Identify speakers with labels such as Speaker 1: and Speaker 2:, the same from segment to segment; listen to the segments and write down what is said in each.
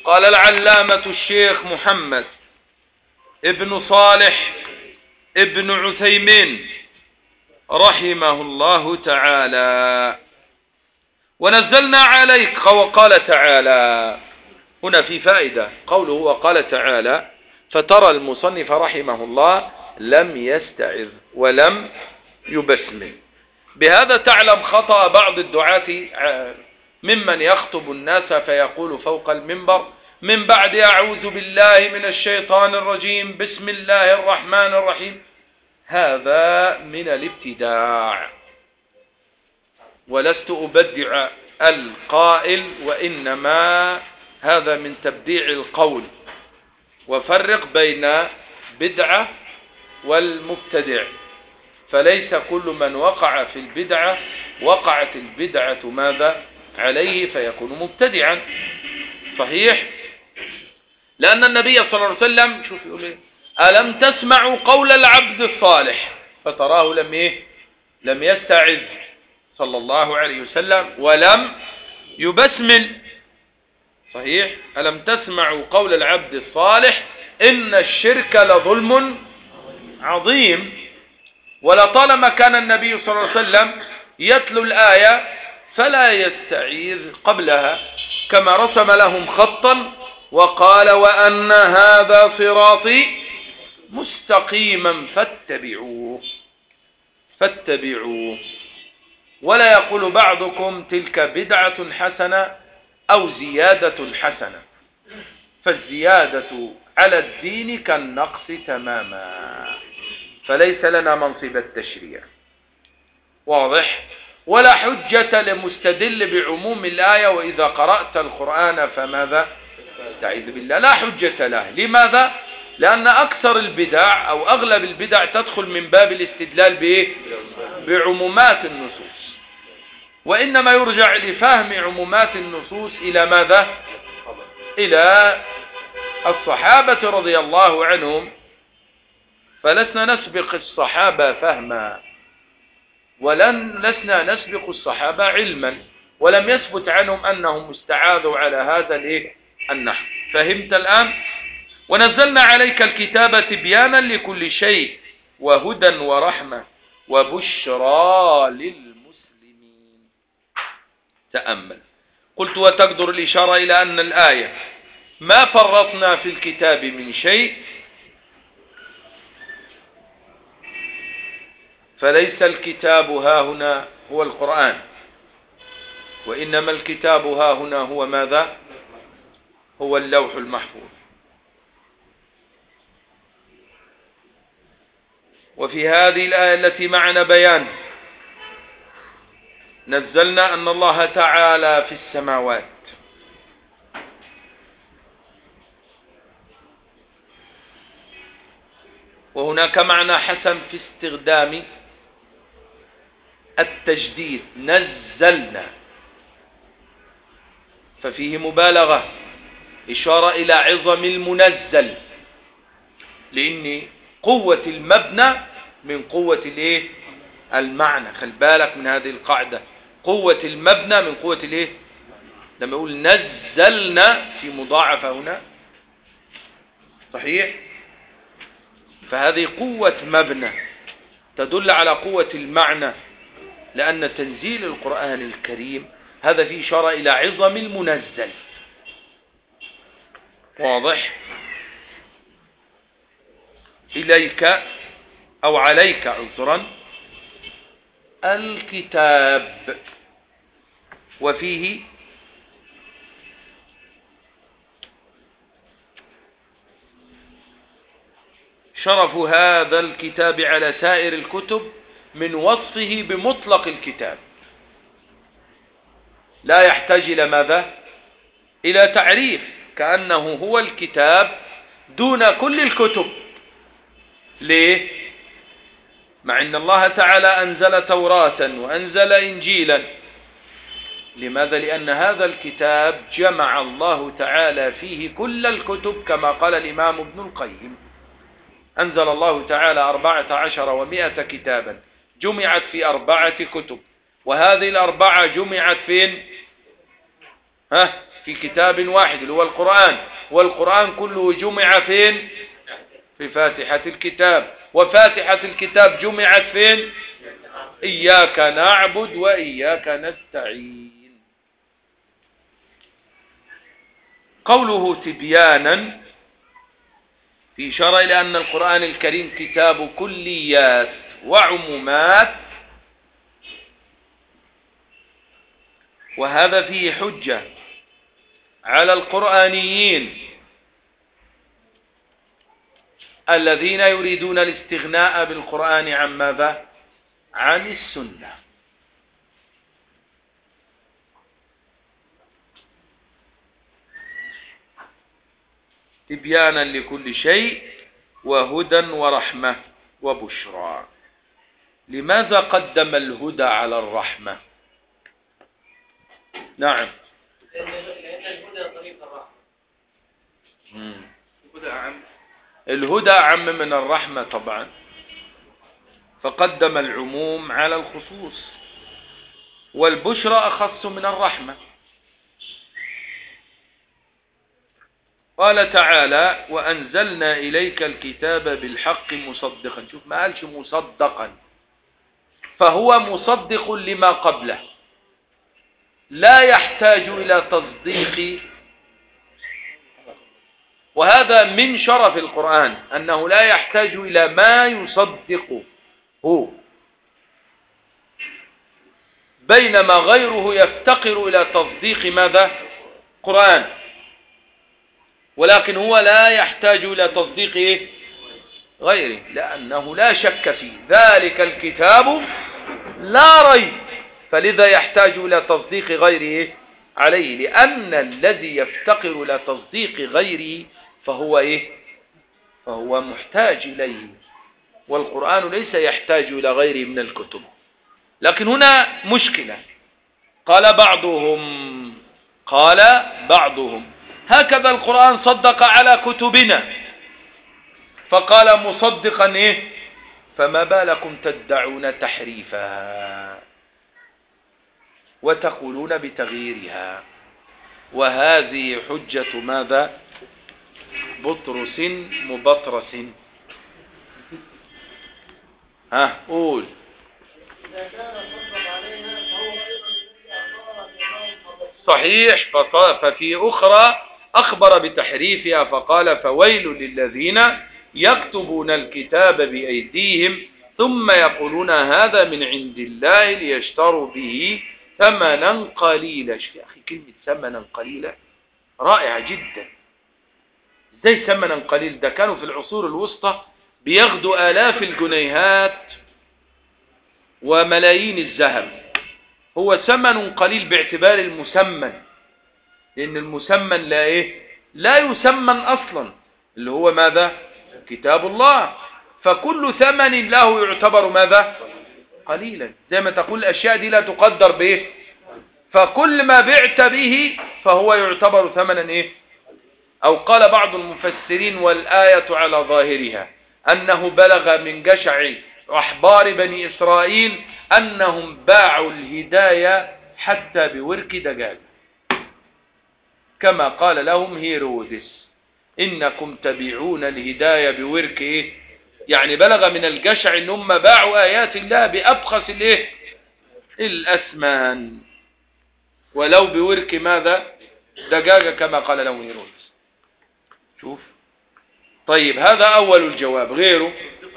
Speaker 1: قال العلامة الشيخ محمد ابن صالح ابن عثيمين رحمه الله تعالى: ونزلنا عليك، وقال تعالى هنا في فائدة قوله وقال تعالى، فترى المصنف رحمه الله لم يستعذ ولم يبسمل. بهذا تعلم خطأ بعض الدعاة ممن يخطب الناس فيقول فوق المنبر من بعد أعوذ بالله من الشيطان الرجيم بسم الله الرحمن الرحيم. هذا من الابتداع، ولست أبدع القائل، وإنما هذا من تبديع القول. وفرق بين بدعة والمبتدع، فليس كل من وقع في البدعة وقعت البدعة ماذا عليه فيكون مبتدعا. صحيح؟ لأن النبي صلى الله عليه وسلم شوف يقول ايه: ألم تسمعوا قول العبد الصالح، فتراه لم يستعذ صلى الله عليه وسلم ولم يبسمل. صحيح؟ ألم تسمعوا قول العبد الصالح إن الشرك لظلم عظيم. ولطالما كان النبي صلى الله عليه وسلم يتلو الآية فلا يستعيذ قبلها، كما رسم لهم خطا وقال وأن هذا صراطي مستقيما فاتبعوه. ولا يقول بعضكم تلك بدعة حسنة أو زيادة حسنة، فالزيادة على الدين كالنقص تماما، فليس لنا منصب التشريع. واضح؟ ولا حجة لمستدل بعموم الآية وإذا قرأت القرآن فماذا استعيذ بالله، لا حجة له. لماذا؟ لأن أكثر البدع أو أغلب البدع تدخل من باب الاستدلال بعمومات النصوص، وإنما يرجع لفهم عمومات النصوص إلى ماذا؟ إلى الصحابة رضي الله عنهم، فلسنا نسبق الصحابة فهما لسنا نسبق الصحابة علما، ولم يثبت عنهم أنهم استعاذوا على هذا النحو. فهمت الآن؟ ونزلنا عليك الكتاب تبيانا لكل شيء وهدى ورحمة وبشرى للمسلمين. تأمل. قلت وتقدر الإشارة إلى أن الآية ما فرطنا في الكتاب من شيء، فليس الكتاب ها هنا هو القرآن، وإنما الكتاب ها هنا هو ماذا؟ هو اللوح المحفوظ. وفي هذه الآية التي معنا بيان نزلنا أن الله تعالى في السماوات، وهناك معنى حسن في استخدام التجديد، نزلنا، ففيه مبالغة، إشارة إلى عظم المنزل، لأن قوة المبنى من قوة المعنى. خل بالك من هذه القاعدة، قوة المبنى من قوة لما يقول نزلنا في مضاعفة هنا. صحيح؟ فهذه قوة مبنى تدل على قوة المعنى، لأن تنزيل القرآن الكريم هذا فيه إشارة إلى عظم المنزل. واضح؟ إليك أو عليك عذرا الكتاب، وفيه شرف هذا الكتاب على سائر الكتب من وصفه بمطلق الكتاب، لا يحتاج إلى ماذا؟ إلى تعريف، كأنه هو الكتاب دون كل الكتب. ليه؟ مع أن الله تعالى أنزل توراة وأنزل إنجيلا. لماذا؟ لأن هذا الكتاب جمع الله تعالى فيه كل الكتب، كما قال الإمام ابن القيم: أنزل الله تعالى 14,100 كتابا جمعت في 4 كتب، وهذه 4 جمعت فين؟ في كتاب واحد اللي هو القرآن، والقرآن كله جمع فين؟ في فاتحة الكتاب، وفاتحة الكتاب جمعت فين؟ إياك نعبد وإياك نستعين. قوله تبيانا في إشارة إلى أن القرآن الكريم كتاب كليات وعمومات، وهذا فيه حجة على القرآنيين الذين يريدون الاستغناء بالقرآن عن ماذا؟ عن السنة. تبيانا لكل شيء وهدى ورحمة وبشرى. لماذا قدم الهدى على الرحمة؟ نعم،
Speaker 2: لأن الهدى طريق الرحمة.
Speaker 1: الهدى أعم. الهدى أعم من الرحمة طبعا، فقدم العموم على الخصوص، والبشرى أخص من الرحمة. قال تعالى وأنزلنا إليك الكتاب بالحق مصدقا. شوف ما قالش مصدقا، فهو مصدق لما قبله، لا يحتاج إلى تصديق. وهذا من شرف القرآن أنه لا يحتاج إلى ما يصدقه، بينما غيره يفتقر إلى تصديق ماذا؟ قرآن، ولكن هو لا يحتاج إلى تصديق غيره، لأنه لا شك فيه، ذلك الكتاب لا ريب، فلذا يحتاج إلى تصديق غيره عليه، لأن الذي يفتقر إلى تصديق غيره فهو محتاج إليه، والقرآن ليس يحتاج إلى غيره من الكتب. لكن هنا مشكلة، قال بعضهم هكذا القرآن صدق على كتبنا، فقال مصدقا فما بالكم تدعون تحريفها وتقولون بتغييرها؟ وهذه حجة ماذا؟ بطرس مبطرس. قول. صحيح، ففي أخرى أخبر بتحريفها فقال فويل للذين يكتبون الكتاب بأيديهم ثم يقولون هذا من عند الله ليشتروا به ثمنا قليلا. يا أخي كلمة ثمنا قليلا رائعة جدا. ازاي ثمنا قليل؟ ده كانوا في العصور الوسطى بياخدوا آلاف الجنيهات وملايين الذهب. هو ثمن قليل باعتبار المسمن، لأن المسمن لا يسمن أصلا، اللي هو ماذا؟ كتاب الله، فكل ثمن له يعتبر ماذا؟ قليلا. زي ما تقول الأشياء دي لا تقدر به، فكل ما بعت به فهو يعتبر ثمنا أو قال بعض المفسرين والآية على ظاهرها أنه بلغ من جشع أحبار بني إسرائيل أنهم باعوا الهداية حتى بورك دجاج، كما قال لهم هيرودس إنكم تبيعون الهداية بورك يعني بلغ من الجشع إنهم باعوا آيات الله بأبخس الأثمان، ولو بورك ماذا؟ دجاجة، كما قال لهم هيرودس. شوف. طيب هذا أول الجواب. غيره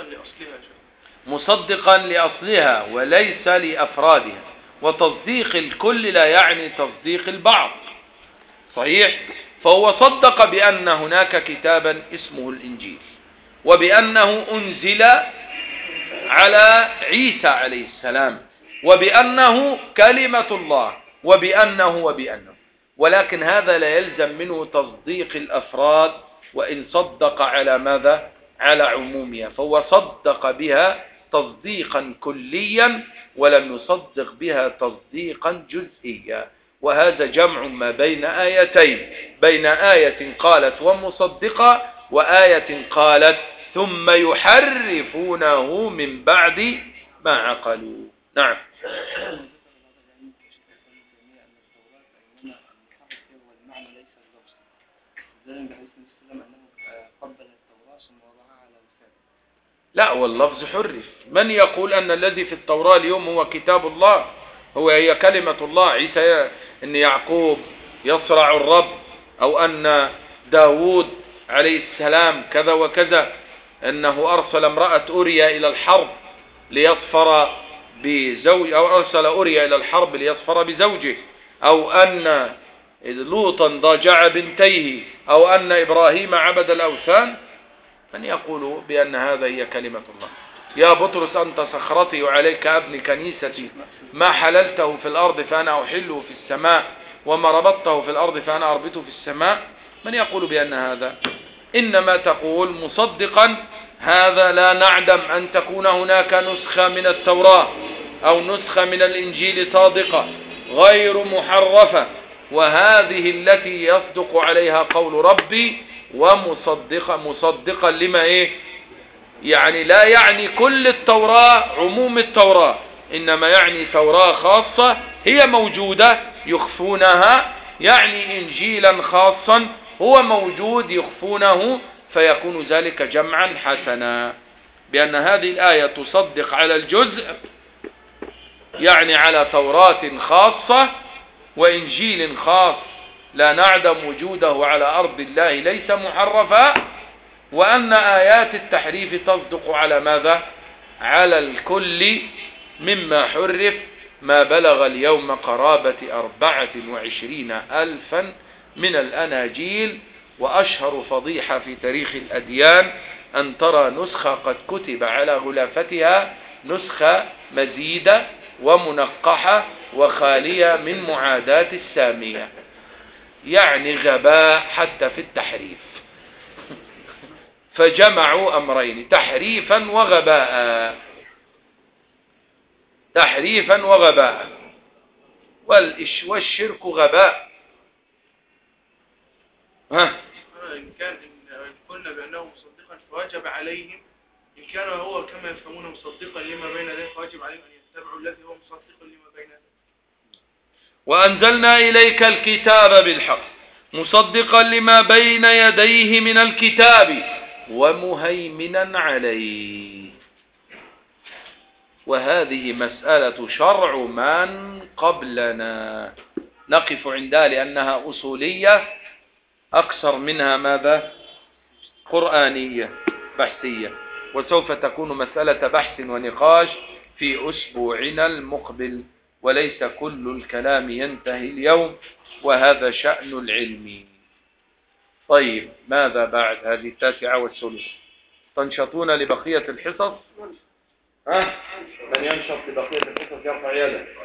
Speaker 1: مصدقا لأصلها وليس لأفرادها، وتصديق الكل لا يعني تصديق البعض. صحيح، فهو صدق بأن هناك كتابا اسمه الإنجيل، وبأنه أنزل على عيسى عليه السلام، وبأنه كلمة الله، وبأنه ولكن هذا لا يلزم منه تصديق الأفراد، وإن صدق على ماذا؟ على عمومها، فهو صدق بها تصديقا كليا ولم يصدق بها تصديقا جزئيا. وهذا جمع ما بين آيتين، بين آية قالت ومصدقة وآية قالت ثم يحرفونه من بعد ما عقلوا. نعم.
Speaker 2: بحديث النبي صلى الله عليه وسلم أنه قبل التوراة ثم وضعها على لسانه.
Speaker 1: لا، واللفظ حرف. من يقول أن الذي في التوراة اليوم هو كتاب الله، هي كلمة الله؟ عيسى أن يعقوب يصرع الرب، أو أن داود عليه السلام كذا وكذا، أنه أرسل امرأة أوريا إلى الحرب ليصفر بزوج، أو أرسل أوريا إلى الحرب ليصفر بزوجه، أو أن لوطا ضاجع بنتيه، أو أن إبراهيم عبد الأوثان. من يقول بأن هذا هي كلمة الله؟ يا بطرس أنت صخرتي وعليك أبني كنيستي، ما حللته في الأرض فأنا أحله في السماء، وما ربطته في الأرض فأنا أربطه في السماء. من يقول بأن هذا؟ إنما تقول مصدقا هذا لا نعدم أن تكون هناك نسخة من التوراة أو نسخة من الإنجيل صادقة غير محرفة، وهذه التي يصدق عليها قول ربي مصدقا لما يعني لا يعني كل التوراة عموم التوراة، إنما يعني توراة خاصة هي موجودة يخفونها، يعني إنجيلا خاصا هو موجود يخفونه، فيكون ذلك جمعا حسنا. بأن هذه الآية تصدق على الجزء، يعني على توراة خاصة وإنجيل خاص لا نعدم وجوده على أرض الله ليس محرفا، وأن آيات التحريف تصدق على ماذا؟ على الكل مما حرف، ما بلغ اليوم قرابة 24,000 من الأناجيل. وأشهر فضيحة في تاريخ الأديان أن ترى نسخة قد كتب على غلافتها نسخة مزيدة ومنقحة وخالية من معاداة السامية، يعني غباء حتى في التحريف. فجمعوا أمرين، تحريفا وغباء، تحريفا وغباء، والشرك غباء.
Speaker 3: إن قلنا بأنه مصدقا فواجب عليهم، إن كان هو كما يفهمون مصدقا لما بين يديه فواجب عليهم أن يتبعوا الذي هو مصدق لما بين يديه.
Speaker 1: وأنزلنا إليك الكتاب بالحق مصدقا لما بين يديه من الكتاب ومهيمنا عليه. وهذه مسألة شرع من قبلنا نقف عندها لأنها أصولية أكثر منها ماذا؟ قرآنية بحثية، وسوف تكون مسألة بحث ونقاش في أسبوعنا المقبل، وليس كل الكلام ينتهي اليوم، وهذا شأن العلم. طيب، ماذا بعد هذه 9:03؟ تنشطون لبقية الحصص؟ من ينشط لبقية الحصص يرفع يده.